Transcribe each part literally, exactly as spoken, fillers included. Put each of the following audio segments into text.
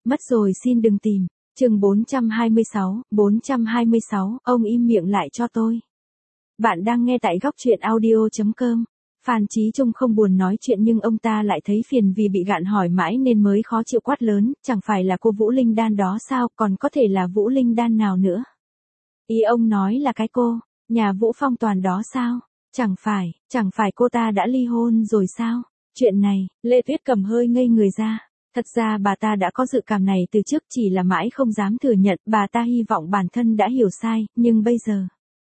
Mất rồi xin đừng tìm. Chương bốn trăm hai mươi sáu, bốn trăm hai mươi sáu, ông im miệng lại cho tôi. Bạn đang nghe tại góc truyện audio chấm com. Phan Chí Trung không buồn nói chuyện nhưng ông ta lại thấy phiền vì bị gạn hỏi mãi nên mới khó chịu quát lớn, chẳng phải là cô Vũ Linh Đan đó sao, còn có thể là Vũ Linh Đan nào nữa. Ý ông nói là cái cô, nhà Vũ Phong Toàn đó sao, chẳng phải, chẳng phải cô ta đã ly hôn rồi sao. Chuyện này, Lê Tuyết Cầm hơi ngây người ra. Thật ra bà ta đã có dự cảm này từ trước, chỉ là mãi không dám thừa nhận, bà ta hy vọng bản thân đã hiểu sai, nhưng bây giờ.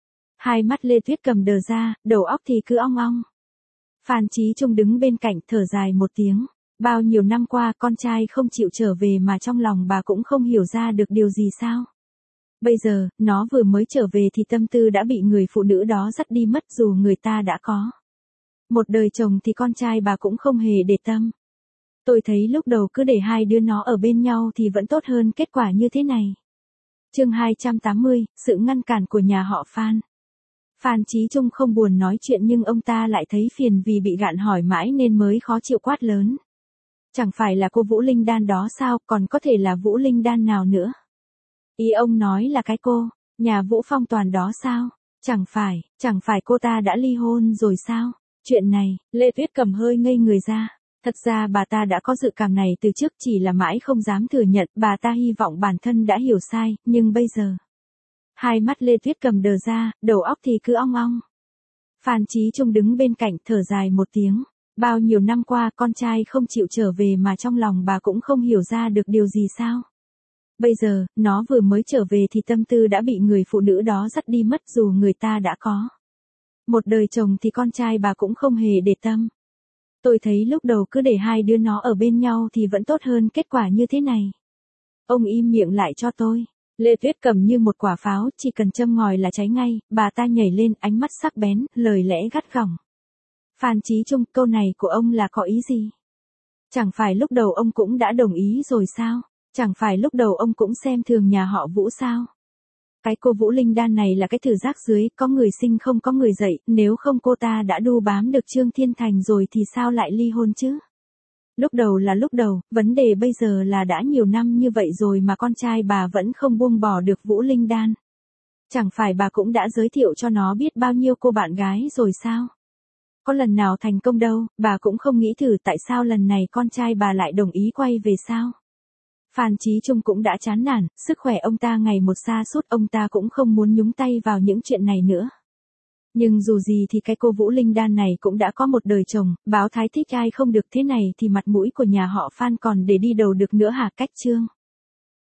Hai mắt Lê Tuyết Cầm đờ ra, đầu óc thì cứ ong ong. Phan Chí Trung đứng bên cạnh thở dài một tiếng. Bao nhiêu năm qua con trai không chịu trở về mà trong lòng bà cũng không hiểu ra được điều gì sao. Bây giờ, nó vừa mới trở về thì tâm tư đã bị người phụ nữ đó dắt đi mất dù người ta đã có một đời chồng thì con trai bà cũng không hề để tâm. Tôi thấy lúc đầu cứ để hai đứa nó ở bên nhau thì vẫn tốt hơn kết quả như thế này. Chương hai trăm tám mươi, sự ngăn cản của nhà họ Phan. Phan Chí Trung không buồn nói chuyện nhưng ông ta lại thấy phiền vì bị gạn hỏi mãi nên mới khó chịu quát lớn. Chẳng phải là cô Vũ Linh Đan đó sao, còn có thể là Vũ Linh Đan nào nữa. Ý ông nói là cái cô, nhà Vũ Phong Toàn đó sao, chẳng phải, chẳng phải cô ta đã ly hôn rồi sao. Chuyện này, Lê Tuyết Cầm hơi ngây người ra. Thật ra bà ta đã có dự cảm này từ trước, chỉ là mãi không dám thừa nhận, bà ta hy vọng bản thân đã hiểu sai, nhưng bây giờ. Hai mắt Lê Tuyết Cầm đờ ra, đầu óc thì cứ ong ong. Phan Chí Trung đứng bên cạnh thở dài một tiếng. Bao nhiêu năm qua con trai không chịu trở về mà trong lòng bà cũng không hiểu ra được điều gì sao. Bây giờ, nó vừa mới trở về thì tâm tư đã bị người phụ nữ đó dắt đi mất dù người ta đã có một đời chồng thì con trai bà cũng không hề để tâm. Tôi thấy lúc đầu cứ để hai đứa nó ở bên nhau thì vẫn tốt hơn kết quả như thế này. Ông im miệng lại cho tôi. Lê Tuyết Cầm như một quả pháo, chỉ cần châm ngòi là cháy ngay, bà ta nhảy lên, ánh mắt sắc bén, lời lẽ gắt gỏng. Phan Chí Trung, câu này của ông là có ý gì? Chẳng phải lúc đầu ông cũng đã đồng ý rồi sao? Chẳng phải lúc đầu ông cũng xem thường nhà họ Vũ sao? Cái cô Vũ Linh Đan này là cái thử rác dưới, có người sinh không có người dạy, nếu không cô ta đã đu bám được Trương Thiên Thành rồi thì sao lại ly hôn chứ? Lúc đầu là lúc đầu, vấn đề bây giờ là đã nhiều năm như vậy rồi mà con trai bà vẫn không buông bỏ được Vũ Linh Đan. Chẳng phải bà cũng đã giới thiệu cho nó biết bao nhiêu cô bạn gái rồi sao? Có lần nào thành công đâu, bà cũng không nghĩ thử tại sao lần này con trai bà lại đồng ý quay về sao? Phan Chí Trung cũng đã chán nản, sức khỏe ông ta ngày một sa sút, ông ta cũng không muốn nhúng tay vào những chuyện này nữa. Nhưng dù gì thì cái cô Vũ Linh Đan này cũng đã có một đời chồng, báo thái thích ai không được thế này thì mặt mũi của nhà họ Phan còn để đi đầu được nữa hả? Cách chương